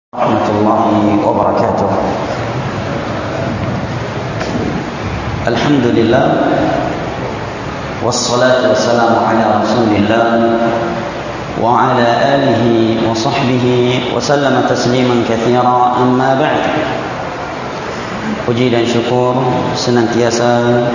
Warahmatullahi wabarakatuh. Alhamdulillah, wassalatu wassalamu ala rasulillah wa ala alihi wa sahbihi wa sallama tasliman katsira, amma ba'd. Puji dan syukur senantiasa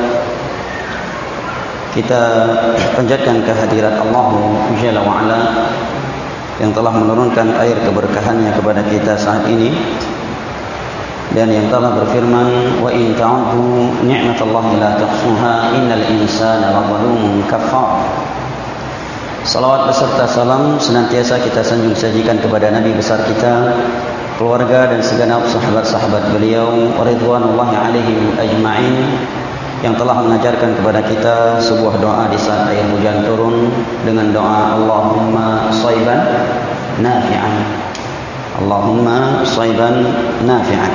kita panjatkan kehadirat Allah Jalla wa Ala yang telah menurunkan air keberkahannya kepada kita saat ini, dan yang telah berfirman, wa in ta'uddu ni'matallahi la tuhsuha innal insana lazalumun kafar. Salawat beserta salam senantiasa kita sanjung sajikan kepada Nabi besar kita, keluarga dan segenap sahabat-sahabat beliau ridwanullahi alaihim ajma'in, yang telah mengajarkan kepada kita sebuah doa di saat air hujan turun dengan doa Allahumma shayban nafi'an. Allahumma shayban nafi'an.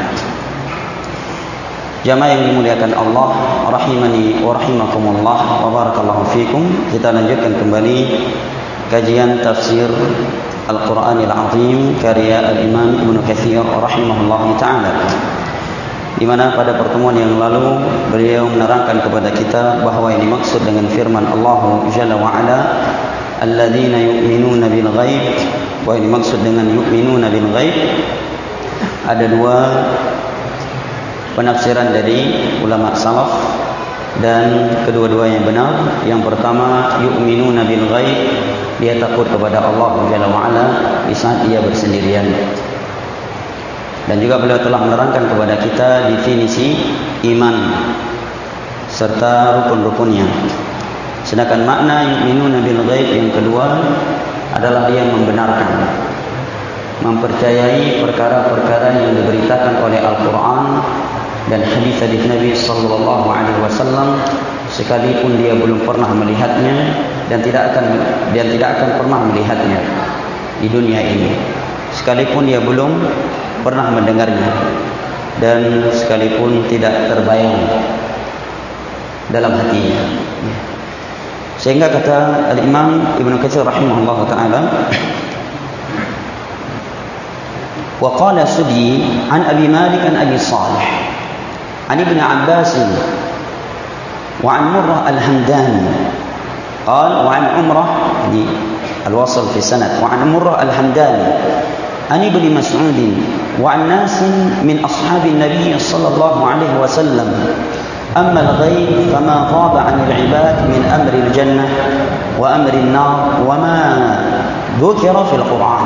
Jamaah yang dimuliakan Allah, rahimani wa rahimakumullah wa barakallahu fikum. Kita lanjutkan kembali kajian tafsir Al-Quranil Azim karya Al-Imam Ibnu Katsir rahimahullahu ta'ala, di mana pada pertemuan yang lalu beliau menerangkan kepada kita bahawa yang dimaksud dengan firman Allah Jalla wa Ala, alladzina yu'minuna bil ghaib, bahwa yang dimaksud dengan yu'minuna bil ghaib ada dua penafsiran dari ulama salaf, dan kedua-duanya benar. Yang pertama, yu'minuna bil ghaib, dia takut kepada Allah Jalla wa Ala di saat dia bersendirian. Dan juga beliau telah menerangkan kepada kita definisi iman serta rukun-rukunnya. Sedangkan makna yu'minuna bil ghaib yang kedua adalah dia membenarkan, mempercayai perkara-perkara yang diberitakan oleh Al-Quran dan hadis-hadis Nabi sallallahu alaihi wasallam, sekalipun dia belum pernah melihatnya dan tidak akan pernah melihatnya di dunia ini, sekalipun dia belum pernah mendengarnya, dan sekalipun tidak terbayang dalam hatinya. Sehingga kata Al-Imam Ibnu Katsir rahimahullah ta'ala, wa qala Sudi an Abi Malik an Abi Salih an Ibn Abbas wa an Murrah al-Hamdani qala wa an Umrah, ini al-wasl fi sanad, wa an Murrah al-Hamdani an Ibn Mas'ud wa an nas min ashabi Nabi sallallahu alaihi wasallam, amma al-ghaib fama ghaba 'an al-'ibad min amri al-jannah wa amri an-nar wa ma dhukira fil Quran.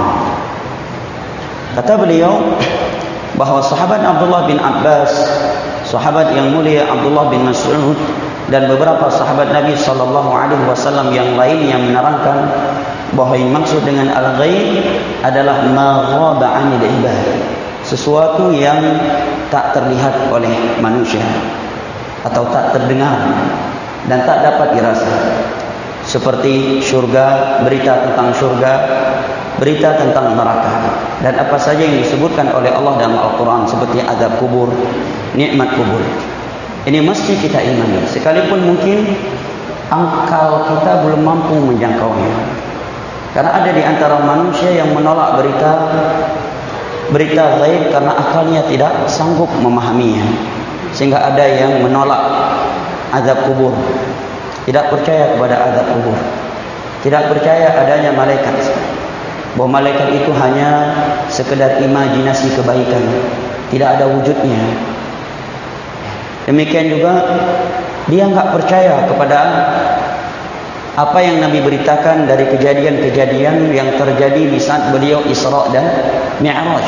Kata beliau bahawa sahabat Abdullah bin Abbas, sahabat yang mulia Abdullah bin Mas'ud, dan beberapa sahabat Nabi sallallahu alaihi wasallam yang lain yang menerangkan bahawa yang maksud dengan al-ghaib adalah ma ghaba 'anil ibad, sesuatu yang tak terlihat oleh manusia atau tak terdengar dan tak dapat dirasa, seperti syurga, berita tentang syurga, berita tentang neraka, dan apa saja yang disebutkan oleh Allah dalam Al-Quran seperti azab kubur, nikmat kubur. Ini mesti kita imani, sekalipun mungkin akal kita belum mampu menjangkaunya. Karena ada di antara manusia yang menolak berita gaib karena akalnya tidak sanggup memahaminya. Sehingga ada yang menolak azab kubur, tidak percaya kepada azab kubur, tidak percaya adanya malaikat, bahwa malaikat itu hanya sekedar imajinasi kebaikan, tidak ada wujudnya. Demikian juga dia enggak percaya kepada apa yang Nabi beritakan dari kejadian-kejadian yang terjadi di saat beliau Isra dan Mi'raj.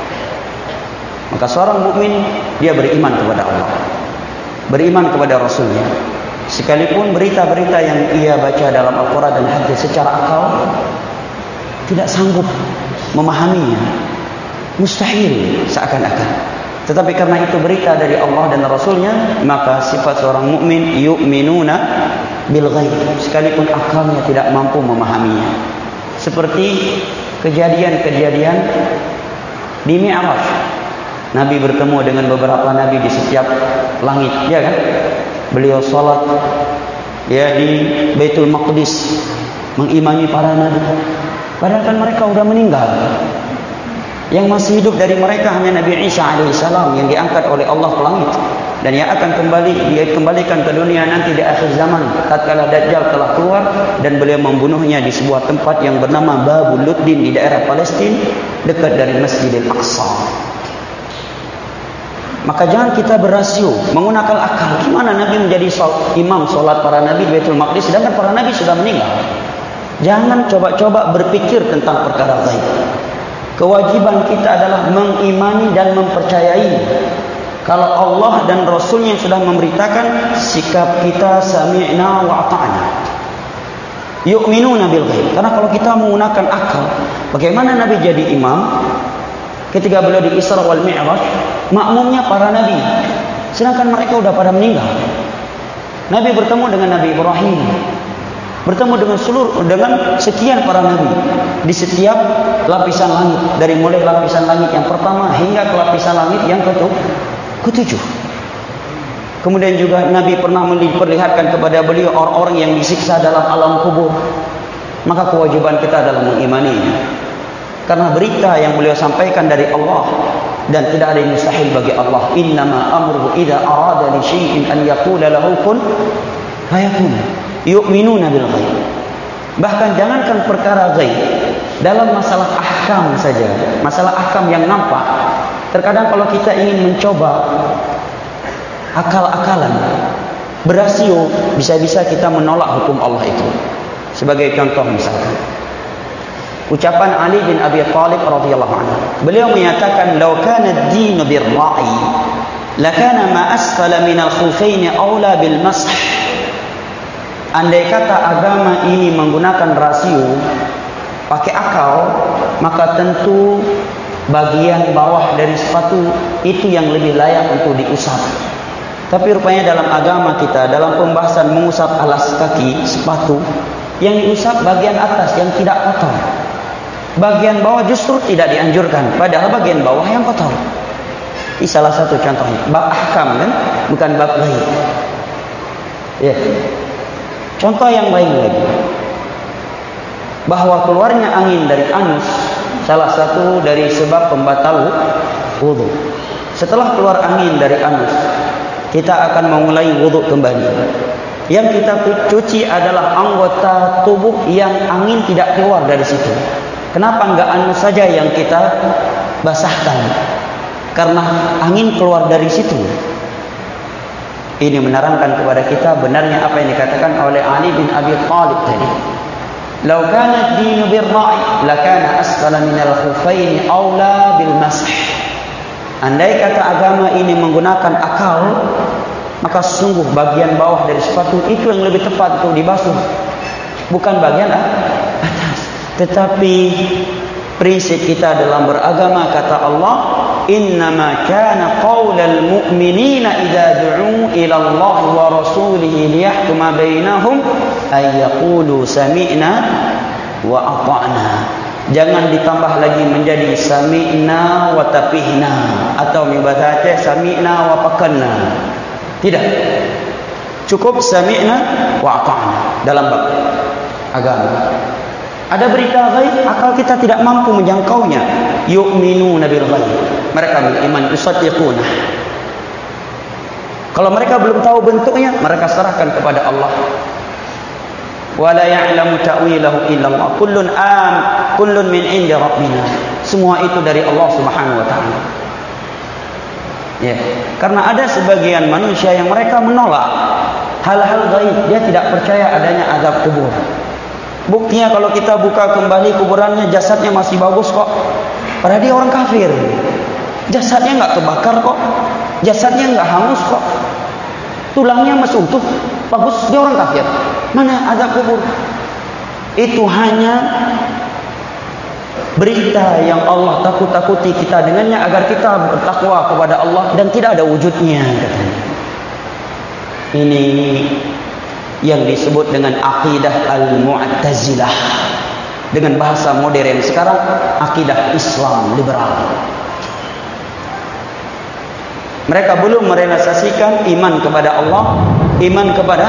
Maka seorang mukmin dia beriman kepada Allah, beriman kepada Rasulnya, sekalipun berita-berita yang ia baca dalam Al-Quran dan hadis secara akal tidak sanggup memahaminya, mustahil seakan-akan. Tetapi karena itu berita dari Allah dan Rasulnya, maka sifat seorang mukmin yu'minuna bil ghaib, sekalipun akalnya tidak mampu memahaminya. Seperti kejadian-kejadian di Mi'raj, Nabi bertemu dengan beberapa nabi di setiap langit, ya kan? Beliau salat ya di Baitul Maqdis, mengimami para nabi, padahal kan mereka sudah meninggal. Yang masih hidup dari mereka hanya Nabi Isa alaihissalam yang diangkat oleh Allah ke langit dan yang akan dikembalikan ke dunia nanti di akhir zaman tatkala Dajjal telah keluar dan beliau membunuhnya di sebuah tempat yang bernama Babul Luddin di daerah Palestina dekat dari Masjidil Aqsa. Maka jangan kita berasio menggunakan akal. Gimana Nabi menjadi imam solat para nabi di Baitul Maqdis sedangkan para nabi sudah meninggal? Jangan coba-coba berpikir tentang perkara gaib. Kewajiban kita adalah mengimani dan mempercayai kalau Allah dan Rasulnya sudah memberitakan, sikap kita sami'na wa ata'na. Yu'minuna bil ghaib. Karena kalau kita menggunakan akal, bagaimana Nabi jadi imam ketika beliau di Isra wal Mi'raj? Makmumnya para nabi, sedangkan mereka sudah pada meninggal. Nabi bertemu dengan Nabi Ibrahim, bertemu dengan sekian para nabi di setiap lapisan langit, dari mulai lapisan langit yang pertama hingga ke lapisan langit yang ketujuh. Kemudian juga Nabi pernah memperlihatkan kepada beliau orang-orang yang disiksa dalam alam kubur. Maka kewajiban kita adalah mengimani, karena berita yang beliau sampaikan dari Allah dan tidak ada yang mustahil bagi Allah. Innama amruhu idza arada li syai'in an yaqula lahu kun fayakun. Yu'minuna bil ghaib. Bahkan jangankan perkara ghaib, dalam masalah ahkam saja, masalah ahkam yang nampak, terkadang kalau kita ingin mencoba akal-akalan, berasio, bisa-bisa kita menolak hukum Allah itu. Sebagai contoh misalkan ucapan Ali bin Abi Thalib radhiyallahu anhu. Beliau menyatakan, "Law kana ad-din bir-ra'i, lakana ma asfala min al-khufayn aula bil masah." Andai kata agama ini menggunakan rasio, pakai akal, maka tentu bagian bawah dari sepatu itu yang lebih layak untuk diusap. Tapi rupanya dalam agama kita, dalam pembahasan mengusap alas kaki, sepatu, yang diusap bagian atas yang tidak kotor. Bagian bawah justru tidak dianjurkan, padahal bagian bawah yang kotor. Ini salah satu contohnya. Bab ahkam kan, bukan bab ghaib. Ya. Contoh yang lain lagi, bahwa keluarnya angin dari anus salah satu dari sebab pembatal wudu. Setelah keluar angin dari anus, kita akan memulai wudu kembali. Yang kita cuci adalah anggota tubuh yang angin tidak keluar dari situ. Kenapa enggak anus saja yang kita basahkan? Karena angin keluar dari situ. Ini menerangkan kepada kita benarnya apa yang dikatakan oleh Ali bin Abi Thalib tadi. "Law kana ad-dinu bir-ra'i, lakana asfala min al-khuffayn aula bil masah." Andai kata agama ini menggunakan akal, maka sungguh bagian bawah dari sepatu itu yang lebih tepat untuk dibasuh, bukan bagian atas. Tetapi prinsip kita dalam beragama, kata Allah, "Innama kana qaulal mu'minina idza du'u ila Allah wa rasulihi liyahkuma bainahum ay yaqulu sami'na wa ata'na." Jangan ditambah lagi menjadi sami'na wa tapihna atau membaca sami'na wa pakanna. Tidak. Cukup sami'na wa ata'na dalam bab agama. Ada berita ghaib, akal kita tidak mampu menjangkaunya. Yu'minuna bil ghaib. Mereka beriman, yusaddiquna. Kalau mereka belum tahu bentuknya, mereka serahkan kepada Allah. Wala ya'lamu ta'wilahu illa Allah. Kullun min 'indi rabbina. Semua itu dari Allah Subhanahu wa taala. Ya, karena ada sebagian manusia yang mereka menolak hal-hal gaib, dia tidak percaya adanya azab kubur. Buktinya kalau kita buka kembali kuburannya, jasadnya masih bagus kok. Padahal dia orang kafir. Jasadnya enggak kebakar kok. Jasadnya enggak hangus kok. Tulangnya masih utuh, bagus, dia orang kafir. Mana azab kubur? Itu hanya berita yang Allah takut-takuti kita dengannya agar kita bertakwa kepada Allah dan tidak ada wujudnya, katanya. Ini yang disebut dengan akidah al-Mu'tazilah. Dengan bahasa modern sekarang, akidah Islam liberal. Mereka belum merealisasikan iman kepada Allah, iman kepada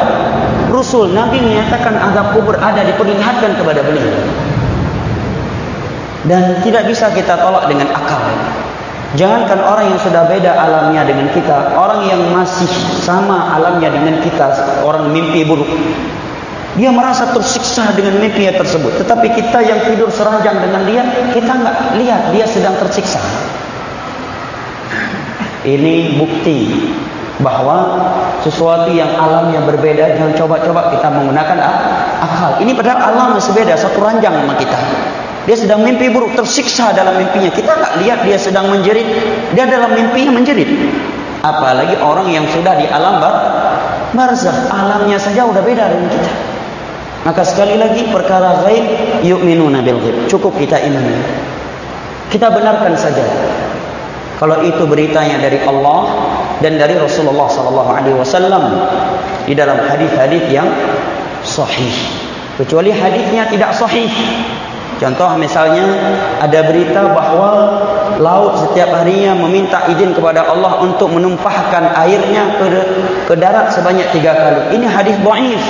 Rasul. Nabi menyatakan azab kubur ada, diperlihatkan kepada beliau. Dan tidak bisa kita tolak dengan akal. Jangankan orang yang sudah beda alamnya dengan kita, orang yang masih sama alamnya dengan kita, orang mimpi buruk, dia merasa tersiksa dengan mimpinya tersebut. Tetapi kita yang tidur seranjang dengan dia, kita enggak lihat dia sedang tersiksa. Ini bukti bahwa sesuatu yang alamnya berbeda, jangan coba-coba kita menggunakan akal. Ini padahal alam masih beda, satu ranjang sama kita. Dia sedang mimpi buruk, tersiksa dalam mimpinya. Kita tak lihat dia sedang menjerit, dia dalam mimpinya menjerit. Apalagi orang yang sudah di alam barzakh, alamnya saja sudah beda dengan kita. Maka sekali lagi, perkara ghaib, yu'minuna bil ghaib. Cukup kita imani. Kita benarkan saja kalau itu beritanya dari Allah dan dari Rasulullah SAW di dalam hadis-hadis yang sahih. Kecuali hadisnya tidak sahih. Contoh misalnya ada berita bahwa laut setiap harinya meminta izin kepada Allah untuk menumpahkan airnya ke darat sebanyak 3 kali. Ini hadis dhaif.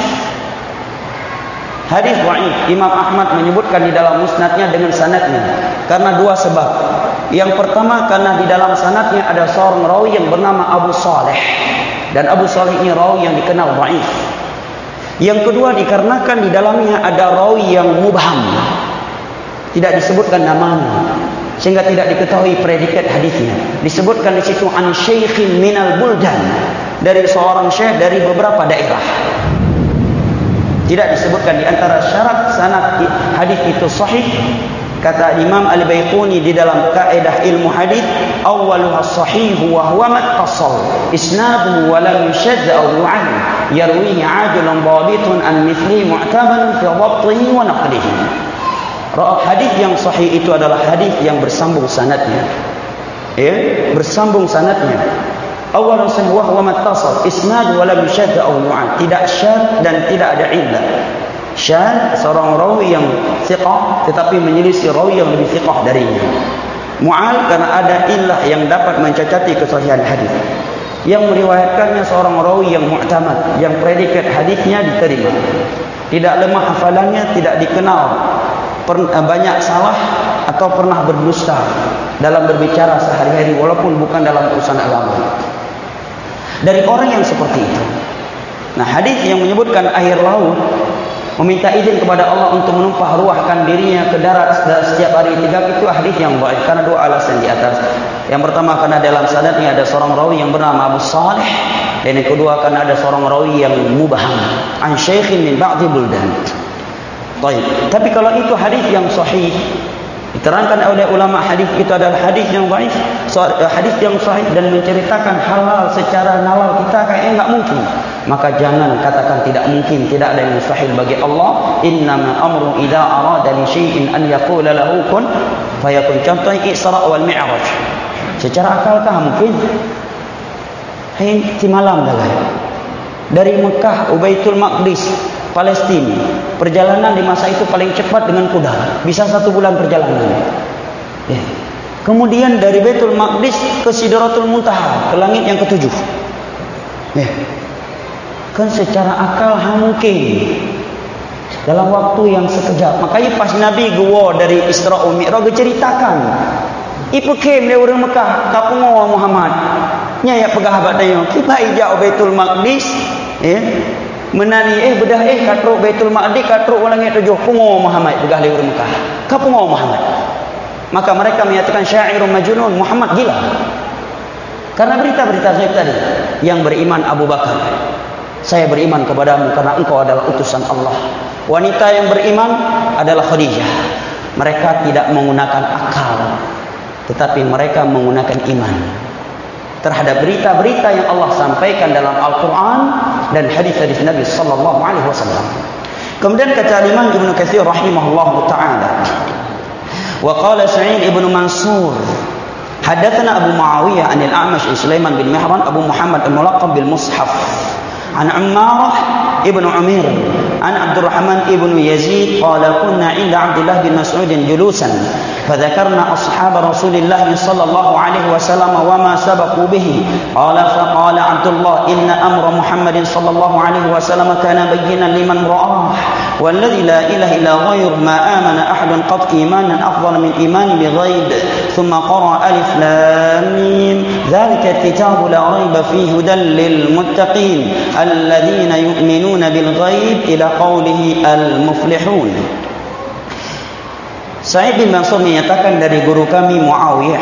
Hadis dhaif. Imam Ahmad menyebutkan di dalam musnadnya dengan sanadnya karena 2 sebab. Yang pertama karena di dalam sanadnya ada seorang rawi yang bernama Abu Saleh, dan Abu Saleh ini rawi yang dikenal dhaif. Yang kedua dikarenakan di dalamnya ada rawi yang mubham, tidak disebutkan namanya, sehingga tidak diketahui predikat hadisnya. Disebutkan di situ an syaikhin minal buldan, dari seorang syekh dari beberapa daerah. Tidak disebutkan. Di antara syarat sanad hadis itu sahih, kata Imam Al-Baiquni di dalam kaidah ilmu hadis, awwaluha sahih wa huwa mattasal isnaduhu wa lam yushadz aw yu'an yarwihi 'adilun dhabitun an mithli mu'taban fi dhabtihi wa naqlihi. Hadis yang sahih itu adalah hadis yang bersambung sanadnya. Bersambung sanadnya. Awal sahih wa huwa mattasal isnad wa lam yushadz aw yu'an. Tidak syadz dan tidak ada illah. Syadz seorang rawi yang thiqah tetapi menyelisih rawi yang lebih thiqah darinya. Mu'al karena ada illah yang dapat mencacati kesahihan hadis. Yang meriwayatkannya seorang rawi yang mu'tamad, yang predikat hadisnya diterima. Tidak lemah hafalannya, tidak dikenal banyak salah atau pernah berdusta dalam berbicara sehari-hari walaupun bukan dalam urusan agama. Dari orang yang seperti itu. Nah, hadis yang menyebutkan air laut meminta izin kepada Allah untuk menumpah ruahkan dirinya ke darat setiap hari 3 itu hadis yang baik karena 2 alasan di atas. Yang pertama karena dalam sanadnya ada seorang rawi yang bernama Abu Saleh, dan yang kedua karena ada seorang rawi yang mubham an syaikhin min ba'dhi buldan. Baik. Tapi kalau itu hadis yang sahih diterangkan oleh ulama hadis itu adalah hadis yang baik, hadis yang sahih dan menceritakan hal-hal secara nalar kita kayaknya enggak mungkin, maka jangan katakan tidak mungkin, tidak ada yang mustahil bagi Allah. Innama amru idza arada li syai'in an yaqula lahu kun fayakun. Contoh Isra wal Mi'raj. Secara akalkah mungkin? Di malam dah dari Mekah Baitul Maqdis Palestina, perjalanan di masa itu paling cepat dengan kuda, bisa 1 bulan perjalanan. Kemudian dari Baitul Maqdis ke Sidratul Muntaha, ke langit yang ke-7. Kan secara akal mungkin dalam waktu yang sekejap. Makanya pas Nabi gua dari Isra Mi'raj ceritakan, ipu kem dari orang Mekah, kapungo Muhammad. Nya ya pegah batanya, kita ijau Baitul Maqdis, menani bedah katruk Baitul Maqdis katruk langit 7 pungo Muhammad pegah dari orang Mekah. Kapungo Muhammad. Maka mereka menyatakan syairun majnun, Muhammad gila. Karena berita-berita gaib tadi. Yang beriman Abu Bakar, saya beriman kepadamu karena engkau adalah utusan Allah. Wanita yang beriman adalah Khadijah. Mereka tidak menggunakan akal, tetapi mereka menggunakan iman terhadap berita-berita yang Allah sampaikan dalam Al-Quran dan hadis-hadis Nabi sallallahu alaihi wasallam. Kemudian kata Imam Ibnu Katsir rahimahullahu taala, wa qala Sa'id ibn Mansur hadatsana Abu Muawiyah anil A'mash Sulaiman bin Mihran Abu Muhammad al-Mulaqab bil Mushaf an Ammarah ibn Umir an Abdurrahman ibn Yazid qala kunna 'inda Abdullah bin Mas'ud julusan فذكرنا أصحاب رسول الله صلى الله عليه وسلم وما سبقوا به فقال عبد الله إن أمر محمد صلى الله عليه وسلم كان بينا لمن رآه والذي لا إله إلا غير ما آمن أحد قط إيمانا أفضل من إيمان بغيب ثم قرأ ألف لام ميم ذلك الكتاب لا ريب فيه هدى للمتقين الذين يؤمنون بالغيب إلى قوله المفلحون. Sa'id bin Mansur menyatakan dari guru kami Muawiyah,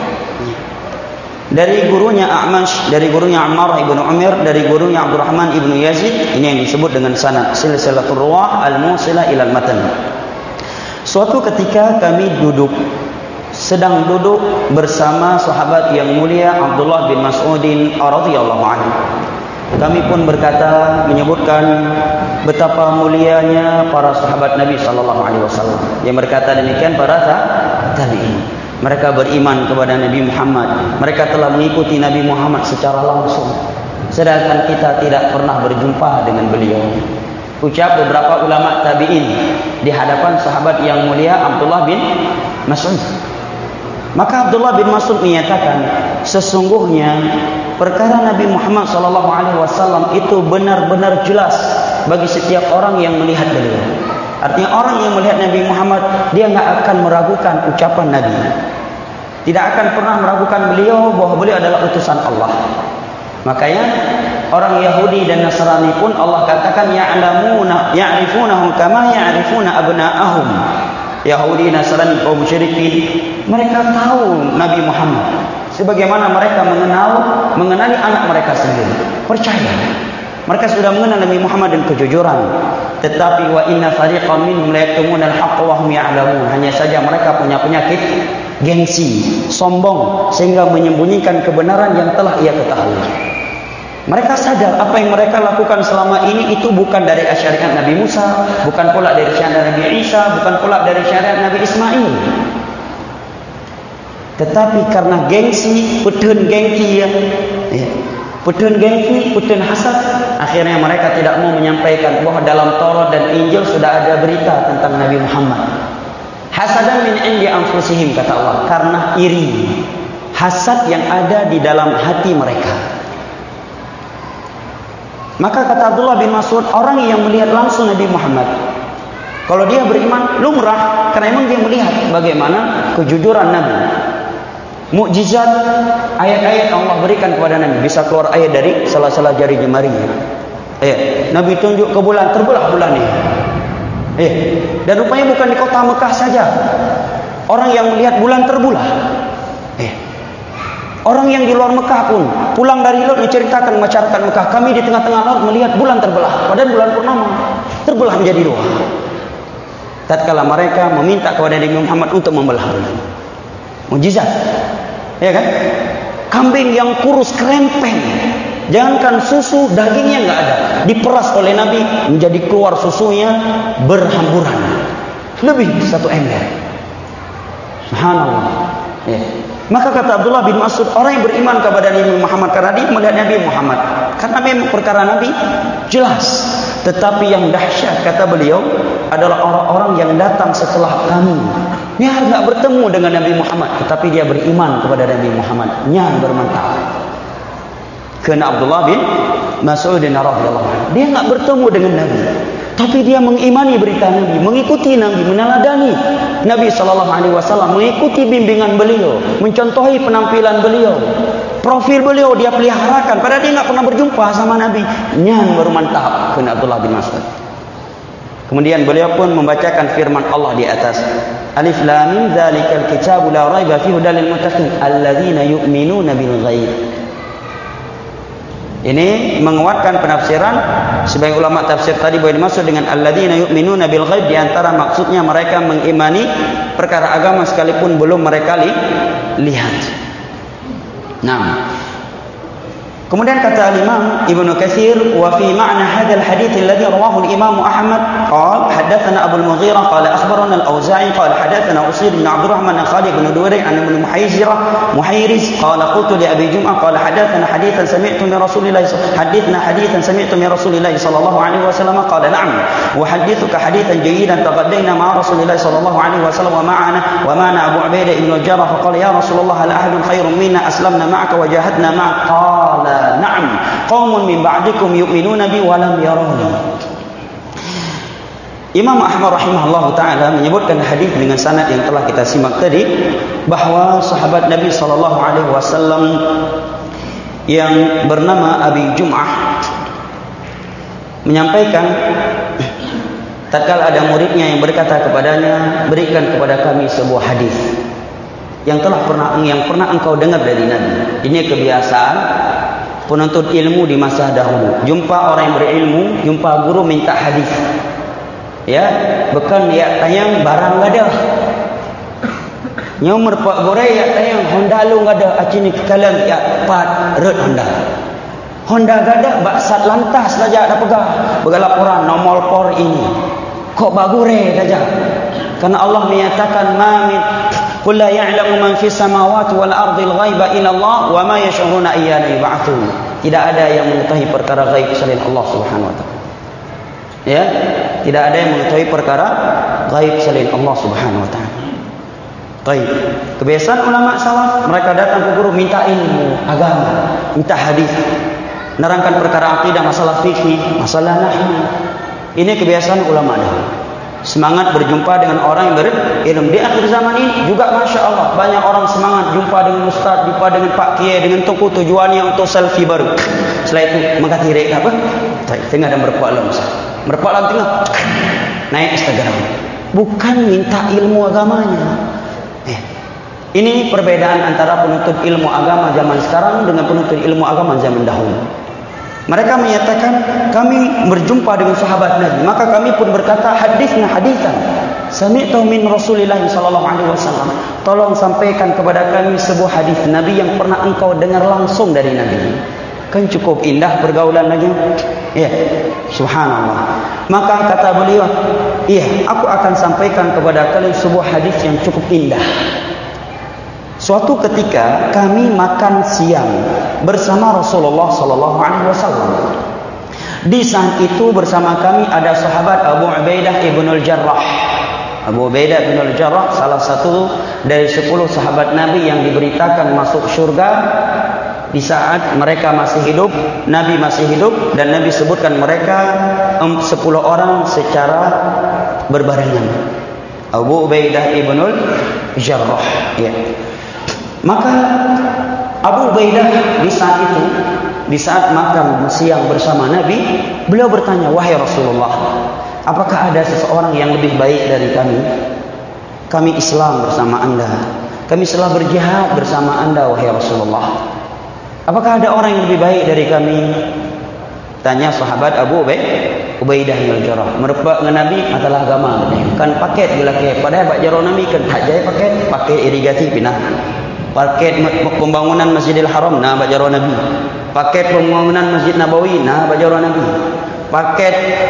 dari gurunya A'mash, dari gurunya Ammar ibn Umar, dari gurunya Abdurrahman ibn Yazid. Ini yang disebut dengan sanad silsilatul ruwah al-musilah ila al-matan. Suatu ketika kami sedang duduk bersama sahabat yang mulia Abdullah bin Mas'udin radhiyallahu anhu. Kami pun berkata, menyebutkan betapa mulianya para sahabat Nabi sallallahu alaihi wasallam. Yang berkata demikian para tabi'in. Mereka beriman kepada Nabi Muhammad. Mereka telah mengikuti Nabi Muhammad secara langsung. Sedangkan kita tidak pernah berjumpa dengan beliau. Ucap beberapa ulama tabi'in di hadapan sahabat yang mulia Abdullah bin Mas'ud. Maka Abdullah bin Mas'ud menyatakan, sesungguhnya perkara Nabi Muhammad SAW itu benar-benar jelas bagi setiap orang yang melihat beliau. Artinya orang yang melihat Nabi Muhammad, dia enggak akan meragukan ucapan Nabi. Tidak akan pernah meragukan beliau bahwa beliau adalah utusan Allah. Makanya orang Yahudi dan Nasrani pun Allah katakan ya'rifunahu kama ya'rifuna abna'ahum. Yahudi, Nasrani, kaum musyrikin, mereka tahu Nabi Muhammad sebagaimana mereka mengenali anak mereka sendiri. Percaya, mereka sudah mengenal Nabi Muhammad dan kejujuran. Tetapi wa inna fariqan minhum la yaktumuna al-haqqa wa hum ya'lamun. Hanya saja mereka punya penyakit gengsi, sombong, sehingga menyembunyikan kebenaran yang telah ia ketahui. Mereka sadar apa yang mereka lakukan selama ini itu bukan dari syariat Nabi Musa, bukan pula dari syariat Nabi Isa, bukan pula dari syariat Nabi Ismail. Tetapi karena gengsi, petun gengsi, petun hasad, akhirnya mereka tidak mau menyampaikan bahwa dalam Taurat dan Injil sudah ada berita tentang Nabi Muhammad. Hasadan min indi anfusihim, kata Allah, karena iri, hasad yang ada di dalam hati mereka. Maka kata Abdullah bin Mas'ud, orang yang melihat langsung Nabi Muhammad, kalau dia beriman, lumrah, karena memang dia melihat bagaimana kejujuran Nabi. Mukjizat, ayat-ayat Allah berikan kepada Nabi. Bisa keluar ayat dari salah-salah jari jemarinya. Nabi tunjuk ke bulan, terbelah bulan ini. Dan rupanya bukan di kota Mekah saja. Orang yang melihat bulan terbelah. Orang yang di luar Mekah pun pulang dari laut menceritakan masyarakat Mekah, kami di tengah-tengah laut melihat bulan terbelah. Padahal bulan purnama terbelah menjadi dua. Tatkala mereka meminta kepada Nabi Muhammad untuk membelah bulan. Mukjizat. Ya kan? Kambing yang kurus krempeng, jangankan susu, dagingnya enggak ada, diperas oleh Nabi menjadi keluar susunya berhamburan. Lebih dari 1 ember. Subhanallah. Ya. Maka kata Abdullah bin Mas'ud, orang yang beriman kepada Nabi Muhammad karena dia melihat Nabi Muhammad, karena memang perkara Nabi jelas. Tetapi yang dahsyat, kata beliau, adalah orang-orang yang datang setelah kami. Dia tidak bertemu dengan Nabi Muhammad, tetapi dia beriman kepada Nabi Muhammad. Nyan bermantap. Kena Abdullah bin Mas'ud radhiyallahu anhu, dia tidak bertemu dengan Nabi, tapi dia mengimani berita Nabi, mengikuti Nabi, meneladani Nabi SAW, mengikuti bimbingan beliau, mencontohi penampilan beliau, profil beliau dia peliharakan. Padahal dia tidak pernah berjumpa sama Nabi. Nyan bermantap, kena Abdullah bin Mas'ud. Kemudian beliau pun membacakan firman Allah di atas, Alif Lam Mim dzalikal kitabu la raiba fihi hudal lil muttaqin alladzina yu'minuna bil ghaib. Ini menguatkan penafsiran sebagai ulama tafsir tadi boleh dimaksud dengan alladzina yu'minuna bil ghaib, di antara maksudnya mereka mengimani perkara agama sekalipun belum mereka lihat. Nah, kemudian kata Imam Ibnu Katsir, wa fi ma'na hadzal hadits alladhi rawahu al-Imam Ahmad qala hadatsana Abu al-Mughirah qala akhbarana al-Auza'i qala hadatsana Usayd bin Abdurrahman Khalid bin Duwayr an Ibn Muhayriz qala qultu li Abi Jum'ah qala hadatsana haditsan sami'tu min Rasulillah sallallahu alaihi wasallam qala na'am wa hadithuka haditsan jayyidan taqaddayna ma'a Rasulillah sallallahu alaihi wasallam wa ma'ana Abu Ubaidah ibn al-Jarrah faqala ya Rasulullah hal ahadun khairun minna aslamna ma'aka wa jahadna ma'aka qala na'am qaumun min ba'dikum yu'minuna bi wa lam yarawni. Imam Ahmad rahimahullah ta'ala menyebutkan hadis dengan sanad yang telah kita simak tadi, bahawa sahabat Nabi SAW yang bernama Abi Jum'ah menyampaikan, tatkala ada muridnya yang berkata kepadanya, berikan kepada kami sebuah hadis yang pernah engkau dengar dari Nabi. Ini kebiasaan penuntut ilmu di masa dahulu. Jumpa orang yang berilmu, jumpa guru minta hadis. Ya, bukan ya tayang barang gak ada. Nyomor pak gore ya tayang Honda lu gak ada. Acini kalian ya pat red Honda. Honda gak ada, baksat lantas saja ada pegang. Berlaporan nomor por ini. Kok bagure saja? Karena Allah menyatakan mamin qul la ya'lamu man fis samawati wal ardi al ghaiba illa Allah wa ma yash'uruna ayyana yub'atsun. Tidak ada yang mengetahui perkara gaib selain Allah Subhanahu wa taala. Ya, tidak ada yang mengetahui perkara gaib selain Allah Subhanahu wa taala. Baik. Kebiasaan ulama salaf, mereka datang ke guru minta ilmu agama, minta hadis, nerangkan perkara akidah, masalah fikih, masalah nahwu. Ini kebiasaan ulama dahulu. Semangat berjumpa dengan orang yang berilmu. Di akhir zaman ini juga Masya Allah, banyak orang semangat jumpa dengan ustaz, jumpa dengan pak kiai, dengan tokoh, tujuannya untuk selfie baru. Setelah itu mengkatirek apa? Tengah dan berpualam ustaz. Berpualam tengah naik Instagram. Bukan minta ilmu agamanya. Ini perbedaan antara penuntut ilmu agama zaman sekarang dengan penuntut ilmu agama zaman dahulu. Mereka menyatakan kami berjumpa dengan sahabat Nabi, maka kami pun berkata hadisna hadisan sami'tu min Rasulillah sallallahu alaihi wasallam. Tolong sampaikan kepada kami sebuah hadis Nabi yang pernah engkau dengar langsung dari Nabi. Kan cukup indah pergaulan lagi. Ya, subhanallah. Maka kata beliau, iya, aku akan sampaikan kepada kalian sebuah hadis yang cukup indah. Suatu ketika kami makan siang bersama Rasulullah sallallahu alaihi wasallam. Di saat itu bersama kami ada sahabat Abu Ubaidah ibnul Jarrah. Abu Ubaidah ibnul Jarrah salah satu dari 10 sahabat Nabi yang diberitakan masuk syurga di saat mereka masih hidup, Nabi masih hidup, dan Nabi sebutkan mereka 10 orang secara berbarengan. Abu Ubaidah ibnul Jarrah, ya. Maka Abu Ubaidah di saat itu, di saat makan siang bersama Nabi, beliau bertanya, wahai Rasulullah, apakah ada seseorang yang lebih baik dari kami? Kami Islam bersama anda, kami telah berjihad bersama anda, wahai Rasulullah. Apakah ada orang yang lebih baik dari kami? Tanya sahabat Abu Ubaidah bin Jarrah. Merupakan Nabi adalah agama. Kan paket bila ke pada bak jaro Nabi kan hak jaya paket irigasi pinah. Paket pembangunan Masjidil Haram nah bak jaro Nabi. Paket pembangunan Masjid Nabawi nah bak jaro Nabi. Paket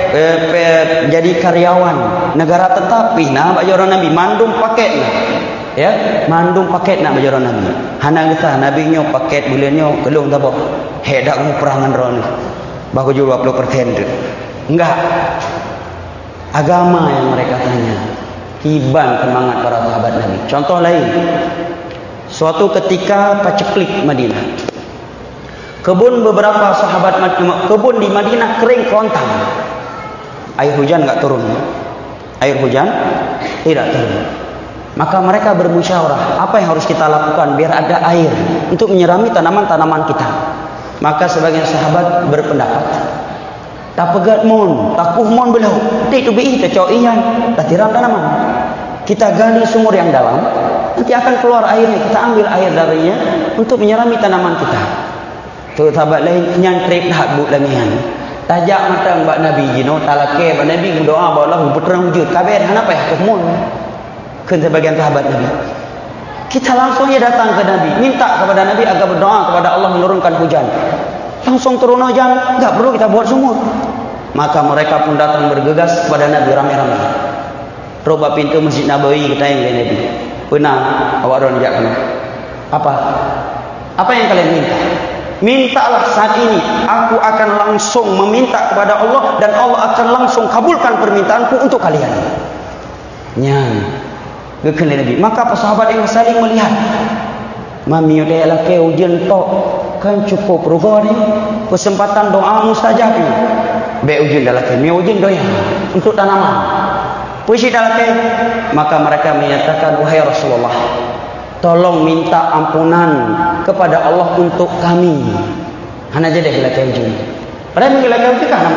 jadi karyawan negara tetap nah bak jaro Nabi. Mandum paket nah. Ya, mandum paket nak bak jaro Nabi. Hana kita Nabi nyo paket bulannya kelung tak apa. Hedak mu perangan ron. Baku jual 20% tu. Enggak. Agama yang mereka tanya. Tiban semangat para sahabat Nabi. Contoh lain. Suatu ketika paceklik Madinah. Kebun beberapa sahabat kebun di Madinah kering kerontang. Air hujan enggak turun. Air hujan tidak turun. Maka mereka bermusyawarah, apa yang harus kita lakukan biar ada air untuk menyirami tanaman-tanaman kita. Maka sebagian sahabat berpendapat, tak pegat mon, takuh mon belau, tidak tubi kecoian, tak tiram tanaman. Kita gali sumur yang dalam, nanti akan keluar airnya. Kita ambil air darinya untuk menyirami tanaman kita. Tu sahabat lain nyantrip dah bu lamian. Tajak mata mbak Nabi jino, talake mbak Nabi berdoa bahwa putrang wujud. Kabeh kenapa ya mon? Kan sebagian sahabat Nabi. Kita langsungnya datang ke Nabi, minta kepada Nabi agar berdoa kepada Allah menurunkan hujan. Langsung turun hujan, enggak perlu kita buat sumur. Maka mereka pun datang bergegas kepada Nabi ramai-ramai. Roba pintu Masjid Nabawi kita yang Nabi. Pernah awak orang jak kami. Apa yang kalian minta? Mintalah saat ini, aku akan langsung meminta kepada Allah dan Allah akan langsung kabulkan permintaanku untuk kalian. Kekena Nabi. Maka sahabat yang saling melihat. Mami udah laki ujian tok kan cukup rugo ni. Kesempatan doa mustajab ni. Be ujian dah laki, mi ujian doya untuk tanaman. Puisi dalake, maka mereka menyatakan, wahai Rasulullah, tolong minta ampunan kepada Allah untuk kami. Hana jadi hilaknya ujung. Padahal hilaknya ujung kan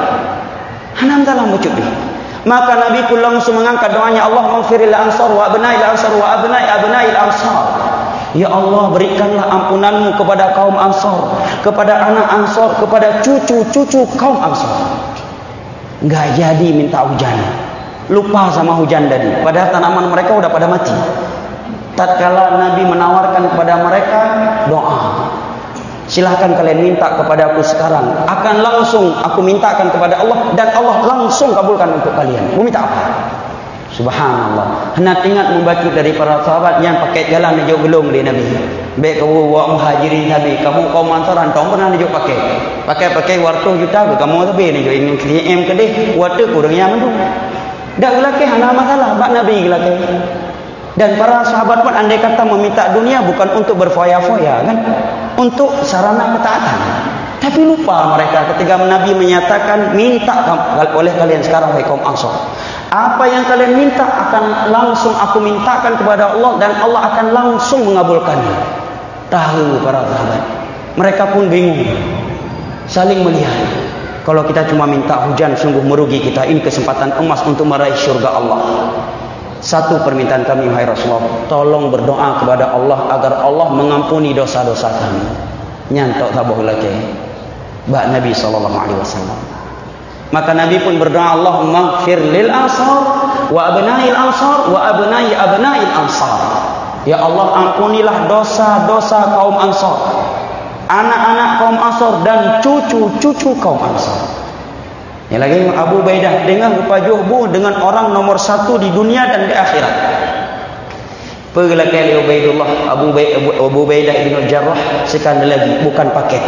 hanam dalam bujuk ni. Maka Nabi pun langsung mengangkat doanya, Allah maghfiril ansar wa abna'il ansar wa abna'il ansar. Ya Allah, berikanlah ampunanmu kepada kaum Ansar, kepada anak Ansar, kepada cucu-cucu kaum Ansar. Enggak jadi minta hujan. Lupa sama hujan tadi. Padahal tanaman mereka udah pada mati. Tatkala Nabi menawarkan kepada mereka doa, silahkan kalian minta kepada aku sekarang, akan langsung aku mintakan kepada Allah, dan Allah langsung kabulkan untuk kalian. Mau minta apa? Subhanallah. Hendak ingat membaca dari para sahabat yang pakai jalan hijau gelung di Nabi. Baik kamu buat muhajirin Nabi, kamu kaum Ansaran, kamu pernah hijau pakai wartu juta ke kamu tapi hijau ingin KM ke deh, wartu kurang yang tu. Dak gelake hana masalah, bak Nabi gelake. Dan para sahabat pun andai kata meminta dunia bukan untuk berfoya-foya kan, untuk sarana ketaatan. Tapi lupa mereka ketika Nabi menyatakan, minta oleh kalian sekarang wahai kaum Ansar. Apa yang kalian minta akan langsung aku mintakan kepada Allah, dan Allah akan langsung mengabulkannya. Tahu para sahabat. Mereka pun bingung. Saling melihat. Kalau kita cuma minta hujan sungguh merugi kita. Ini kesempatan emas untuk meraih syurga Allah. Satu permintaan kami wahai Rasulullah, tolong berdoa kepada Allah agar Allah mengampuni dosa-dosa kami. Nyantok tabuh lagi. Bak Nabi SAW. Maka Nabi pun berdoa, Allahumma ighfir lil ansar wa abna'il ansar wa abna'il ansar. Ya Allah, ampunilah dosa-dosa kaum Ansar, anak-anak kaum Ansar dan cucu-cucu kaum Ansar. Yang lagi Abu Ubaidah dengan rupa juhbu dengan orang nomor 1 di dunia dan di akhirat. Pergilah kali Ubaidullah Abu Ubaidah bin Jarrah sekali lagi, bukan paket,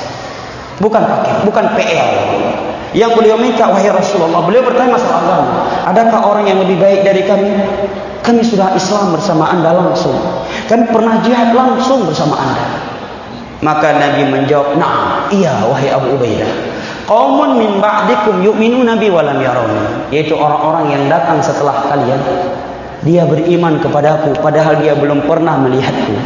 bukan PL. Yang beliau minta, wahai Rasulullah, beliau bertanya masalah agama, adakah orang yang lebih baik dari kami? Kami sudah Islam bersama anda langsung, kami pernah jihad langsung bersama anda. Maka Nabi menjawab, na'am, iya wahai Abu Ubaidah, qaumun min ba'dikum yu'minuna bi wa lam yarawni, yaitu orang-orang yang datang setelah kalian, dia beriman kepadaku padahal dia belum pernah melihatku.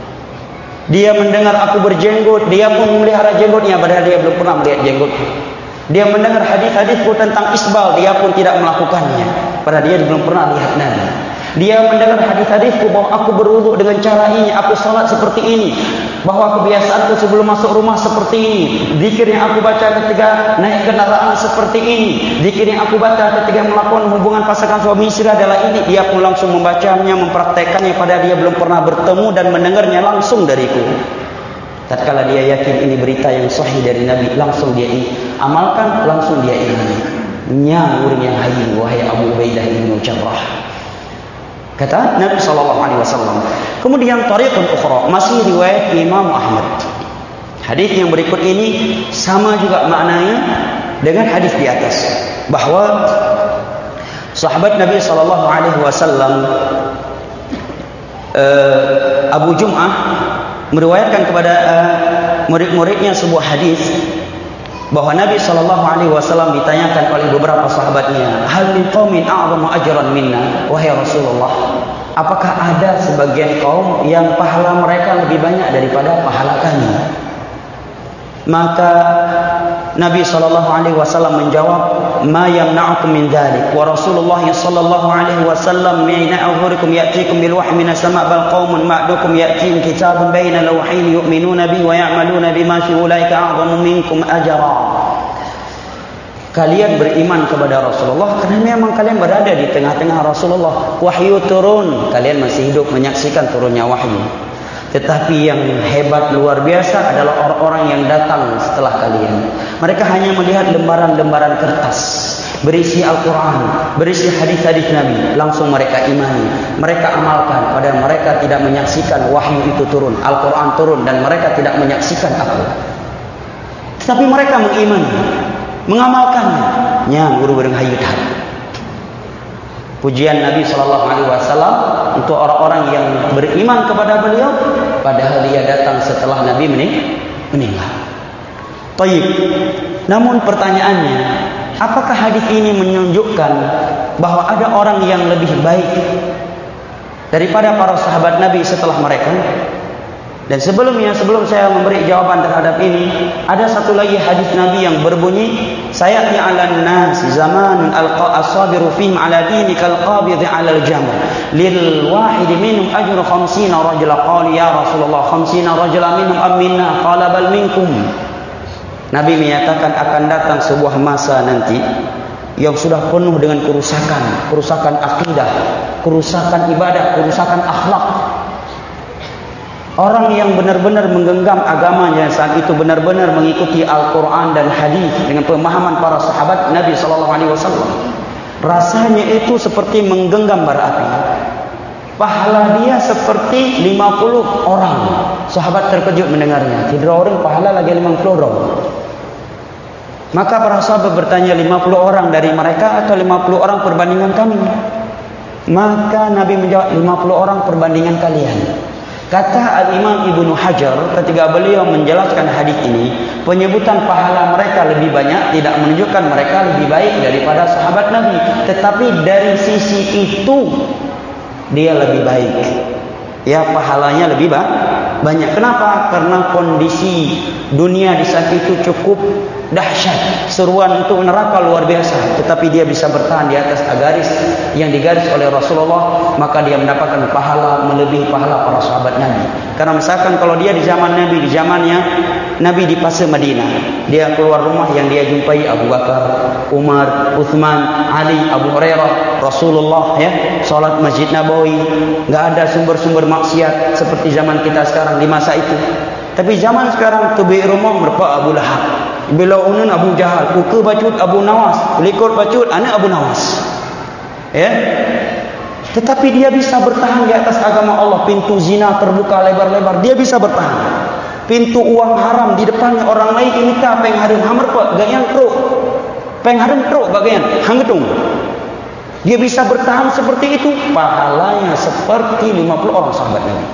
Dia mendengar aku berjenggot, dia pun memelihara jenggotnya padahal dia belum pernah melihat jenggotku. Dia mendengar hadis-hadisku tentang isbal, dia pun tidak melakukannya padahal dia belum pernah lihat Nabi. Dia mendengar hadis-hadisku bahwa aku berwuduk dengan cara ini, aku salat seperti ini, bahwa kebiasaanku sebelum masuk rumah seperti ini, zikir yang aku baca ketika naik kendaraan seperti ini, zikir yang aku baca ketika melakukan hubungan pasangan suami istri adalah ini. Dia pun langsung membacanya, mempraktekannya padahal dia belum pernah bertemu dan mendengarnya langsung dariku. Tatkala dia yakin ini berita yang sahih dari Nabi, langsung dia amalkan, langsung dia imani. Nyawur yang hayi wahai Abu Ubaidah bin Jarrah. Kata Nabi SAW. Kemudian tariqun ukhra, masih riwayat Imam Ahmad. Hadis yang berikut ini sama juga maknanya dengan hadis di atas, bahwa sahabat Nabi SAW Abu Jum'ah meriwayatkan kepada murid-muridnya sebuah hadis bahwa Nabi SAW ditanyakan oleh beberapa sahabatnya, hal min qaumin a'zamu ajran minna, wahai Rasulullah, apakah ada sebagian kaum yang pahala mereka lebih banyak daripada pahala kami? Maka Nabi SAW menjawab, ma yamna'ukum min dhalik, wa Rasulullah SAW mina azhurikum ya'tikum bil wahyi minas sama' bal qaumun ma'dukum ya'tihim kitabun baina lawhayn yu'minuna bi wa ya'maluna bima fi ulaika a'zamu minkum ajra. Kalian beriman kepada Rasulullah karena memang kalian berada di tengah-tengah Rasulullah. Wahyu turun, kalian masih hidup menyaksikan turunnya wahyu. Tetapi yang hebat luar biasa adalah orang-orang yang datang setelah kalian. Mereka hanya melihat lembaran-lembaran kertas berisi Al-Quran, berisi hadis-hadis Nabi, langsung mereka imani, mereka amalkan, padahal mereka tidak menyaksikan wahyu itu turun, Al-Quran turun, dan mereka tidak menyaksikan aku. Tetapi mereka mengimani, mengamalkannya. Nya guru bereng hayutan. Pujian Nabi SAW untuk orang-orang yang beriman kepada beliau, padahal dia datang setelah Nabi meninggal. Taib. Namun pertanyaannya, apakah hadis ini menunjukkan bahwa ada orang yang lebih baik daripada para sahabat Nabi setelah mereka. Dan sebelum saya memberi jawaban terhadap ini, ada satu lagi hadis Nabi yang berbunyi, sayati 'alan nas zamanun alqa as-sabiru fihim 'ala dini kal qabidhi 'ala al-jamr lil wahid minhum ajru 50 rajula. Qala ya Rasulullah 50 rajula minhum am minna? Qala bal minkum. Nabi menyatakan akan datang sebuah masa nanti yang sudah penuh dengan kerusakan akidah, kerusakan ibadah, kerusakan akhlak. Orang yang benar-benar menggenggam agamanya saat itu, benar-benar mengikuti Al-Quran dan hadis dengan pemahaman para sahabat Nabi SAW, rasanya itu seperti menggenggam bara api. Pahala dia seperti 50 orang. Sahabat terkejut mendengarnya. Tidak orang pahala lagi 50 orang. Maka para sahabat bertanya, 50 orang dari mereka atau 50 orang perbandingan kami? Maka Nabi menjawab, 50 orang perbandingan kalian. Kata Al-Imam Ibnu Hajar ketika beliau menjelaskan hadis ini, penyebutan pahala mereka lebih banyak tidak menunjukkan mereka lebih baik daripada sahabat Nabi, tetapi dari sisi itu dia lebih baik. Ya, pahalanya lebih banyak. Kenapa? Karena kondisi dunia di saat itu cukup dahsyat, seruan untuk neraka luar biasa, tetapi dia bisa bertahan di atas garis yang digaris oleh Rasulullah, maka dia mendapatkan pahala melebihi pahala para sahabat Nabi. Karena misalkan kalau dia di zaman Nabi, di zamannya Nabi di fase Madinah, dia keluar rumah yang dia jumpai Abu Bakar, Umar, Uthman, Ali, Abu Hurairah, Rasulullah, ya, salat Masjid Nabawi, enggak ada sumber-sumber maksiat seperti zaman kita sekarang di masa itu. Tapi zaman sekarang tubi rumah merpa Abu Lahab, bila unun Abu Jahal, kuku bacut Abu Nawas, likor bacut anak Abu Nawas. Ya. Tetapi dia bisa bertahan di atas agama Allah. Pintu zina terbuka lebar-lebar, dia bisa bertahan. Pintu uang haram di depannya orang lain ini ka peng harum hamar pa gayan truk. Peng harum truk bagian hanggetung. Dia bisa bertahan seperti itu, pahalanya seperti 50 orang sahabat Nabi.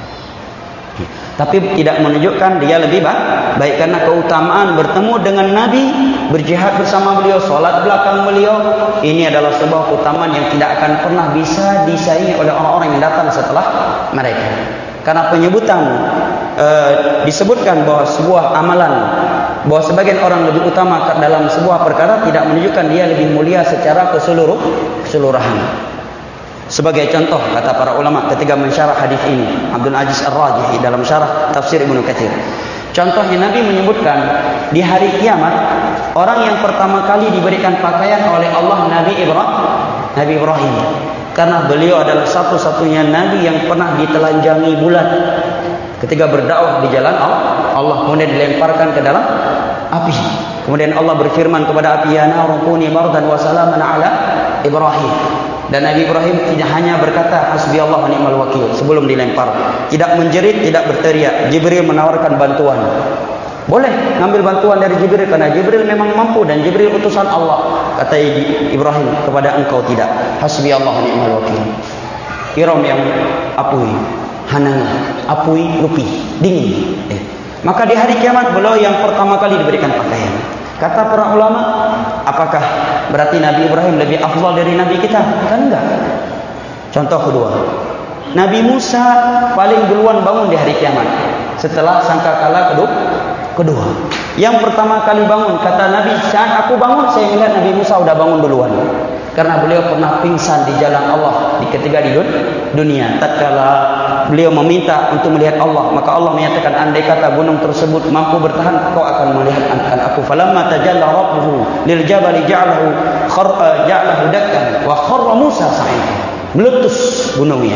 Tapi tidak menunjukkan dia lebih baik, karena keutamaan bertemu dengan Nabi, berjihad bersama beliau, salat belakang beliau, ini adalah sebuah keutamaan yang tidak akan pernah bisa disaingi oleh orang-orang yang datang setelah mereka. Karena penyebutan disebutkan bahwa sebuah amalan, bahwa sebagian orang lebih utama dalam sebuah perkara tidak menunjukkan dia lebih mulia secara keseluruhan. Sebagai contoh, kata para ulama ketika mensyarah hadis ini, Abdul Aziz Ar-Rajihi dalam syarah tafsir Ibnu Katsir, contohnya Nabi menyebutkan di hari kiamat orang yang pertama kali diberikan pakaian oleh Allah Nabi Ibrahim, karena beliau adalah satu-satunya Nabi yang pernah ditelanjangi bulat ketika berdakwah di jalan Allah, kemudian dilemparkan ke dalam api. Kemudian Allah berfirman kepada api, ya naru kuni bardan wa salaman ala Ibrahim. Dan Nabi Ibrahim tidak hanya berkata hasbiyallah wa ni'mal wakil sebelum dilempar, tidak menjerit, tidak berteriak. Jibril menawarkan bantuan. Boleh ngambil bantuan dari Jibril karena Jibril memang mampu dan Jibril utusan Allah. Kata Ibrahim, kepada engkau tidak. Hasbiyallah wa ni'mal wakil. Iram yang apui, hananga, apui, rupi, dingin. Maka di hari kiamat beliau yang pertama kali diberikan pakaian. Kata para ulama, apakah berarti Nabi Ibrahim lebih afdal dari Nabi kita? Kan enggak. Contoh kedua, Nabi Musa paling duluan bangun di hari kiamat setelah sangkakala kedua. Yang pertama kali bangun, kata Nabi, saat aku bangun saya melihat Nabi Musa sudah bangun duluan. Karena beliau pernah pingsan di jalan Allah ketika di dunia. Tatkala beliau meminta untuk melihat Allah, maka Allah menyatakan, andai kata gunung tersebut mampu bertahan, kau akan melihat aku. Falamma tajalla rabbuhu lil jabali ja'alahu dakkan wa kharra Musa sa'iqa. Meletus gunungnya.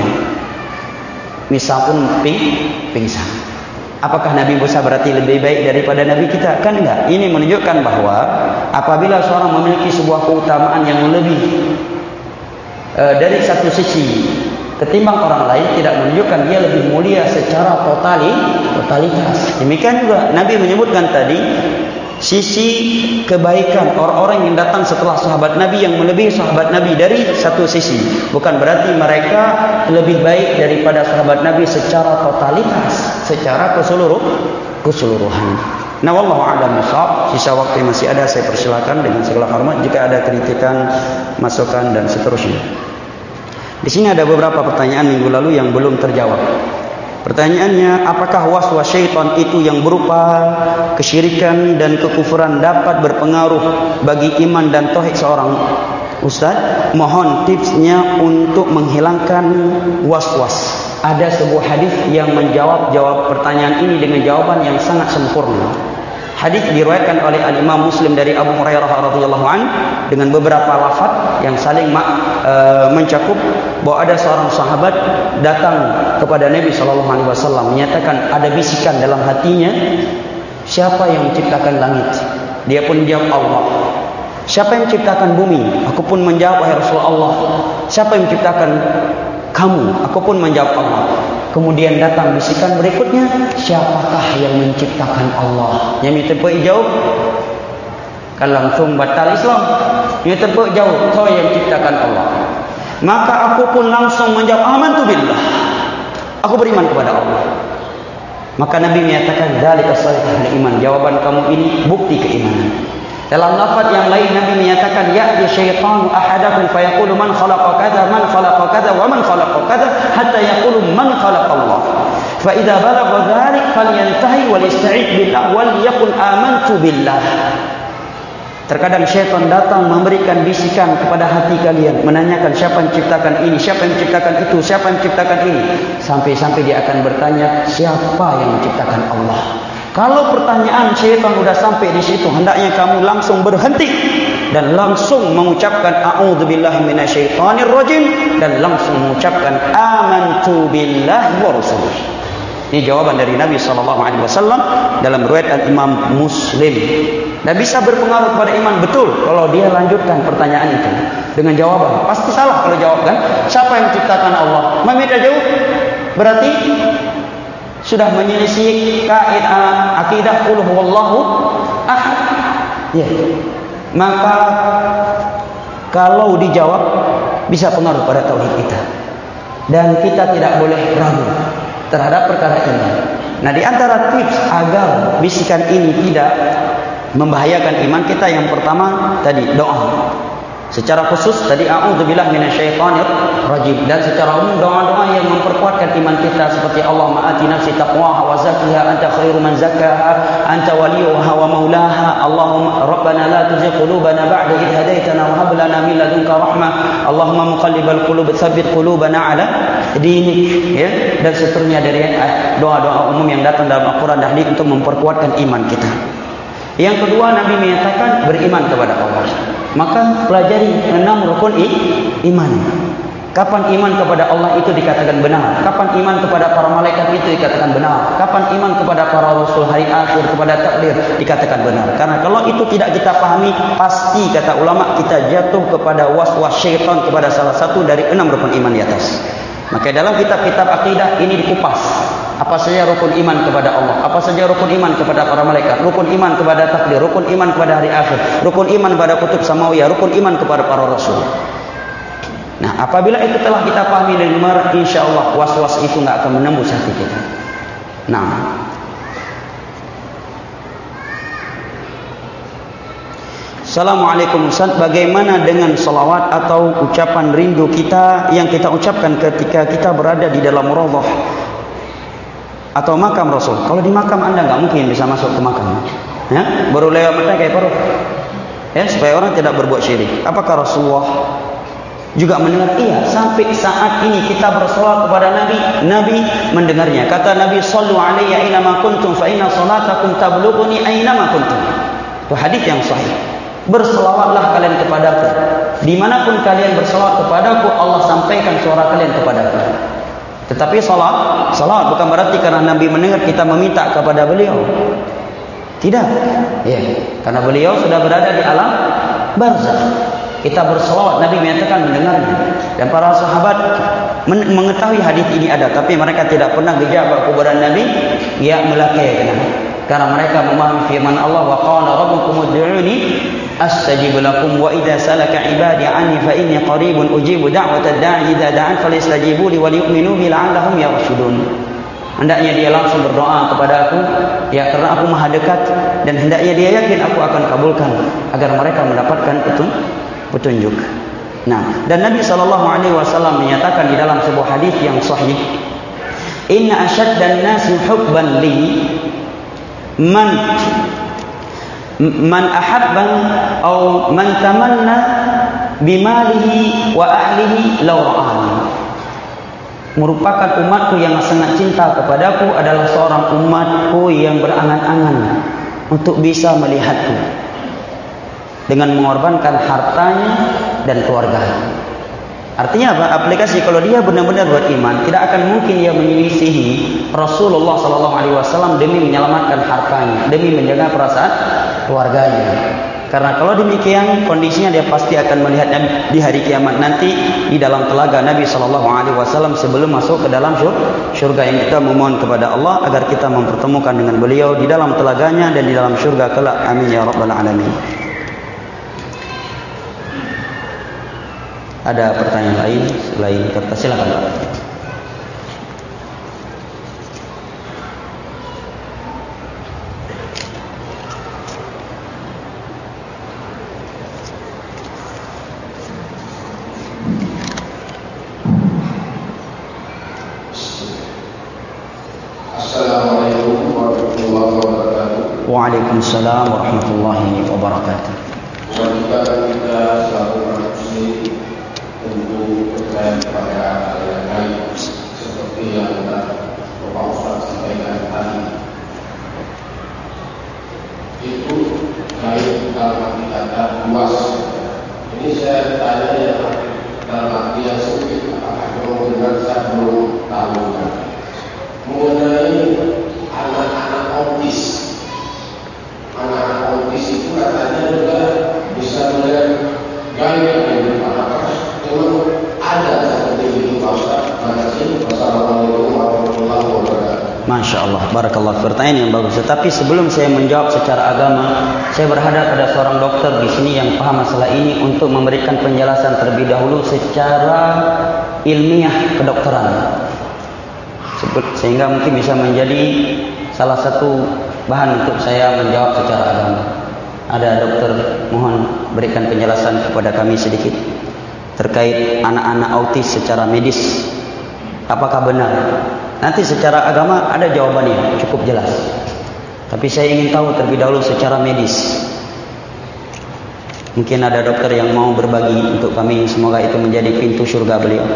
Musa pun pingsan. Apakah Nabi Musa berarti lebih baik daripada Nabi kita? Kan enggak. Ini menunjukkan bahwa apabila seorang memiliki sebuah keutamaan yang lebih dari satu sisi ketimbang orang lain, tidak menunjukkan dia lebih mulia secara totalitas. Demikian juga Nabi menyebutkan tadi sisi kebaikan orang-orang yang datang setelah sahabat Nabi yang melebihi sahabat Nabi dari satu sisi. Bukan berarti mereka lebih baik daripada sahabat Nabi secara totalitas, secara keseluruhan. Nah, wallahu a'lam bishawab. Sisa waktu yang masih ada, saya persilakan dengan segala hormat jika ada kritikan, masukan dan seterusnya. Di sini ada beberapa pertanyaan minggu lalu yang belum terjawab. Pertanyaannya, apakah was-was syaitan itu yang berupa kesyirikan dan kekufuran dapat berpengaruh bagi iman dan tauhid seorang? Ustaz, mohon tipsnya untuk menghilangkan was-was. Ada sebuah hadis yang menjawab pertanyaan ini dengan jawaban yang sangat sempurna. Hadis diriwayatkan oleh Al-Imam Muslim dari Abu Hurairah radhiyallahu an dengan beberapa lafaz yang saling mencakup, bahwa ada seorang sahabat datang kepada Nabi sallallahu alaihi wasallam menyatakan ada bisikan dalam hatinya, siapa yang menciptakan langit? Dia pun menjawab, Allah. Siapa yang menciptakan bumi? Aku pun menjawab, wahai Rasulullah. Siapa yang menciptakan kamu? Aku pun menjawab, Allah. Kemudian datang bisikan berikutnya, siapakah yang menciptakan Allah? Yang terpuk jauh, kan langsung batal Islam. Yang terpuk jauh, kau yang menciptakan Allah. Maka aku pun langsung menjawab, amantu billah. Aku beriman kepada Allah. Maka Nabi menyatakan, dzalika shalihul iman. Jawaban kamu ini bukti keimanan. Dalam lafaz yang lain Nabi menyatakan, ya'ti syaitanu ahadakum fayaqulu man khalaqa kadza man khalaqa kadza wa man khalaqa kadza hatta yaqulu man khalaqa Allah. Fa idza balagha dzalik falyantahi wal yasta'id billah wal yaqul amantu billah. Terkadang syaitan datang memberikan bisikan kepada hati kalian, menanyakan siapa yang menciptakan ini, siapa yang menciptakan itu, siapa yang menciptakan ini, sampai-sampai dia akan bertanya, siapa yang menciptakan Allah? Kalau pertanyaan syaitan sudah sampai di situ, hendaknya kamu langsung berhenti dan langsung mengucapkan a'udzubillahi minasyaitonirrajim dan langsung mengucapkan amantu billahi wa rasulih. Ini jawaban dari Nabi SAW dalam riwayat Imam Muslim. Dan bisa berpengaruh pada iman, betul kalau dia lanjutkan pertanyaan itu dengan jawaban. Pasti salah kalau jawab, kan? Siapa yang menciptakan Allah? Membeda jauh. Berarti sudah menyelisih akidah qul huwallahu ahad. Ya. Maka kalau dijawab bisa pengaruh pada tauhid kita. Dan kita tidak boleh ragu terhadap perkara ini. Nah, di antara tips agar bisikan ini tidak membahayakan iman kita, yang pertama tadi doa. Secara khusus tadi a'udzubillahi minasyaitonir rajim, dan secara umum doa-doa yang memperkuatkan iman kita seperti Allahumma ati nafsi taqwaha wa zakkiha anta khairu man zakkaha anta waliyuha wa maulaha Allahumma rabbana la tuzigh qulubana ba'da idh hadaitana wa hab lana min ladunka rahmah Allahumma muqallibal qulub tsabbit qulubana ala dinik, ya, dan seterusnya dari doa-doa umum yang datang dalam Al-Qur'an dan hadis untuk memperkuatkan iman kita. Yang kedua, Nabi menyatakan beriman kepada Allah. Maka pelajari 6 rukun iman. Kapan iman kepada Allah itu dikatakan benar? Kapan iman kepada para malaikat itu dikatakan benar? Kapan iman kepada para rasul, hari akhir, kepada takdir dikatakan benar? Karena kalau itu tidak kita pahami, pasti kata ulama kita jatuh kepada was-was syaitan kepada salah satu dari 6 rukun iman di atas. Maka dalam kitab-kitab akidah ini dikupas. Apa saja rukun iman kepada Allah, apa saja rukun iman kepada para malaikat, rukun iman kepada takdir, rukun iman kepada hari akhir, rukun iman kepada kutub samawiyah, rukun iman kepada para rasul. Nah, apabila itu telah kita pahami dan benar, insyaallah was-was itu enggak akan menembus hati kita. Nah, Assalamualaikum Ustaz, bagaimana dengan salawat atau ucapan rindu kita yang kita ucapkan ketika kita berada di dalam raudhah atau makam Rasul? Kalau di makam Anda nggak mungkin bisa masuk ke makam, ya? Baru lewat mata kayak paruh, ya, supaya orang tidak berbuat syirik. Apakah Rasulullah juga mendengar? Iya, sampai saat ini kita bersolawat kepada Nabi, Nabi mendengarnya. Kata Nabi, "Shallu alayya aina ma kuntum fa inna salatakum tablughuni aina ma kuntum." Itu hadis yang sahih. Berselawatlah kalian kepadaku, dimanapun kalian berselawat kepadaku, Allah sampaikan suara kalian kepadaku. Tetapi salat bukan berarti karena Nabi mendengar kita meminta kepada beliau. Tidak. Ya, karena beliau sudah berada di alam barzakh. Kita berselawat, Nabi menyatakan mendengarnya. Dan para sahabat mengetahui hadis ini ada, tapi mereka tidak pernah gejabak kepada Nabi, ya melakaikan. Karena mereka memahami firman Allah, wa qala rabbukum ud'uni astajib lakum wa idza salaka ibadi anni fa inni qaribun ujibu da'watad da'i idza da'an falyastajibu li wa liyu'minu bi la'allahum yarshudun. Hendaknya dia langsung berdoa kepada aku, ya, karena aku maha dekat dan hendaknya dia yakin aku akan kabulkan agar mereka mendapatkan petunjuk. Nah, dan Nabi SAW menyatakan di dalam sebuah hadis yang sahih, inna asyaddan nasi hubban li man ahabban atau man tamanna bimalihi wa ahlihi law ra'ani. Merupakan umatku yang sangat cinta kepadaku adalah seorang umatku yang berangan-angan untuk bisa melihatku dengan mengorbankan hartanya dan keluarganya. Artinya apa? Aplikasi kalau dia benar-benar beriman, tidak akan mungkin dia menyelisihi Rasulullah SAW demi menyelamatkan hartanya, demi menjaga perasaan keluarganya. Karena kalau demikian kondisinya dia pasti akan melihatnya di hari kiamat nanti di dalam telaga Nabi SAW sebelum masuk ke dalam syurga, yang kita memohon kepada Allah agar kita mempertemukan dengan beliau di dalam telaganya dan di dalam syurga kelak. Amin ya rabbal alamin. Ada pertanyaan lain selain kertas? Silakan Pak. Assalamualaikum warahmatullahi wabarakatuh. Waalaikumsalam warahmatullahi wabarakatuh. Jika kita selalu manusia tentu percaya kepada hal yang gaib seperti yang Bapak Ustaz sampaikan tadi. Itu gaib dalam arti kata luas. Ini saya tanya ya dalam arti yang sempit, apakah benar saya belum tahu mengenai anak-anak autis. Anak-anak autis itu katanya juga bisa melihat gaib yang apakah memang ada seperti itu Pak Ustaz? Terima kasih. Wassalamualaikum warahmatullahi wabarakatuh. Masya Allah, barakallah, pertanyaan yang bagus. Tetapi sebelum saya menjawab secara agama, saya berhadap pada seorang dokter di sini yang paham masalah ini untuk memberikan penjelasan terlebih dahulu secara ilmiah kedokteran, sehingga mungkin bisa menjadi salah satu bahan untuk saya menjawab secara agama. Ada dokter, mohon berikan penjelasan kepada kami sedikit terkait anak-anak autis secara medis. Apakah benar? Nanti secara agama ada jawabannya, cukup jelas. Tapi saya ingin tahu terlebih dahulu secara medis. Mungkin ada dokter yang mau berbagi untuk kami, semoga itu menjadi pintu surga beliau.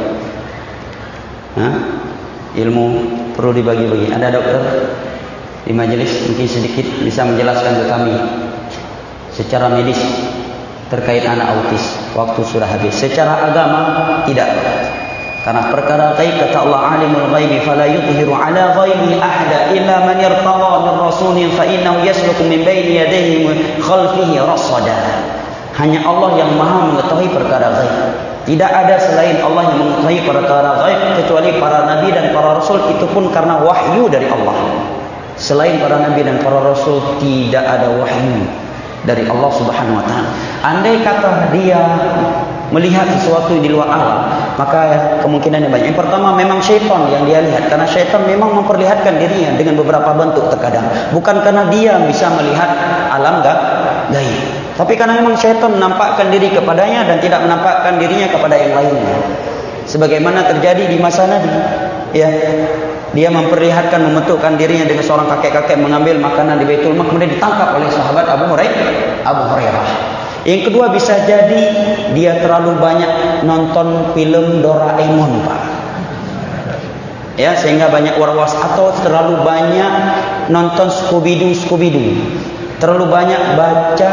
Ilmu perlu dibagi-bagi. Ada dokter di majelis mungkin sedikit bisa menjelaskan ke kami secara medis terkait anak autis. Waktu sudah habis. Secara agama tidak. Karena perkara gaib kata Allah, alimul ghaibi fala yudhiru ala ghaibi ahada illa man irtada min rasulin fa innahu yasluku min baini yadayhi wa khalfihi rasada. Hanya Allah yang maha mengetahui perkara gaib. Tidak ada selain Allah yang mengetahui perkara gaib kecuali para nabi dan para rasul, itu pun karena wahyu dari Allah. Selain para nabi dan para rasul tidak ada wahyu dari Allah Subhanahu wa taala. Andai kata dia melihat sesuatu di luar alam, maka kemungkinannya banyak. Yang pertama memang syaitan yang dia lihat, karena syaitan memang memperlihatkan dirinya dengan beberapa bentuk terkadang. Bukan karena dia bisa melihat alam gaib, tapi karena memang syaitan menampakkan diri kepadanya dan tidak menampakkan dirinya kepada yang lainnya. Sebagaimana terjadi di masa Nabi, ya. Dia memperlihatkan, membentukkan dirinya dengan seorang kakek-kakek mengambil makanan di Baitul Maqdis, kemudian ditangkap oleh sahabat Abu Hurairah. Yang kedua bisa jadi dia terlalu banyak nonton film Doraemon, Pak. Ya, sehingga banyak was-was, atau terlalu banyak nonton Scooby-Doo. Terlalu banyak baca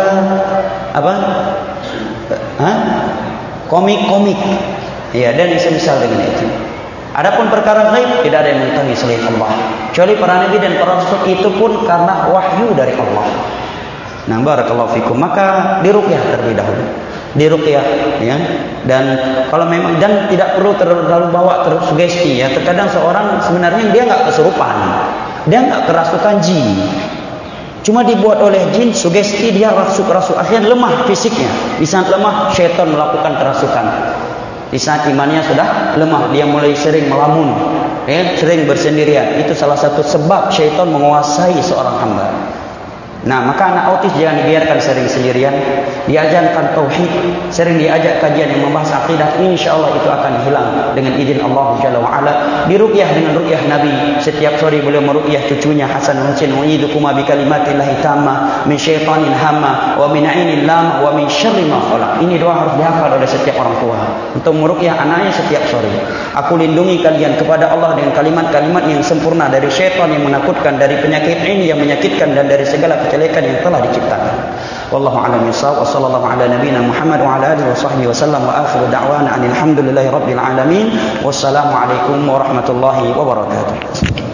komik-komik. Ya, dan semisal dengan itu. Adapun perkara gaib tidak ada yang mengetahui selain Allah, kecuali para nabi dan para rasul, itu pun karena wahyu dari Allah. Nah, barakallahu fikum. Maka diruqyah terlebih dahulu. Diruqyah, ya. Dan kalau memang, dan tidak perlu terlalu bawa tersugesti, ya. Terkadang seorang sebenarnya dia enggak kesurupan. Dia enggak kerasukan jin. Cuma dibuat oleh jin sugesti, dia rasuk-rasuk, akhirnya lemah fisiknya. Di saat lemah syaitan melakukan kerasukan. Di saat imannya sudah lemah, dia mulai sering melamun, ya, sering bersendirian. Itu salah satu sebab syaitan menguasai seorang hamba. Nah, maka anak autis jangan dibiarkan sering sendirian. Diajarkan tauhid, sering diajak kajian yang membahas akidah. InsyaAllah itu akan hilang dengan izin Allah Jalla wa'ala. Diruqyah dengan ruqyah Nabi. Setiap sore beliau meruqyah cucunya Hasan Husain. U'idukuma bi kalimatillahi tamma min syaitanin hamma wa min ainin lama wa min syarri ma khalaq. Ini doa harus dihafal oleh setiap orang tua untuk meruqyah anaknya setiap sore. Aku lindungi kalian kepada Allah dengan kalimat-kalimat yang sempurna dari syaitan yang menakutkan, dari penyakit ini yang menyakitkan, dan dari segala kejelekan yang telah diciptakan. Wallahu a'lam bishawab. Wa sallallahu ala nabiyyina Muhammad wa ala alihi wa sahbihi wa sallam wa akhiru da'wana alhamdulillahi rabbil alamin. Wassalamu alaikum warahmatullahi wabarakatuh.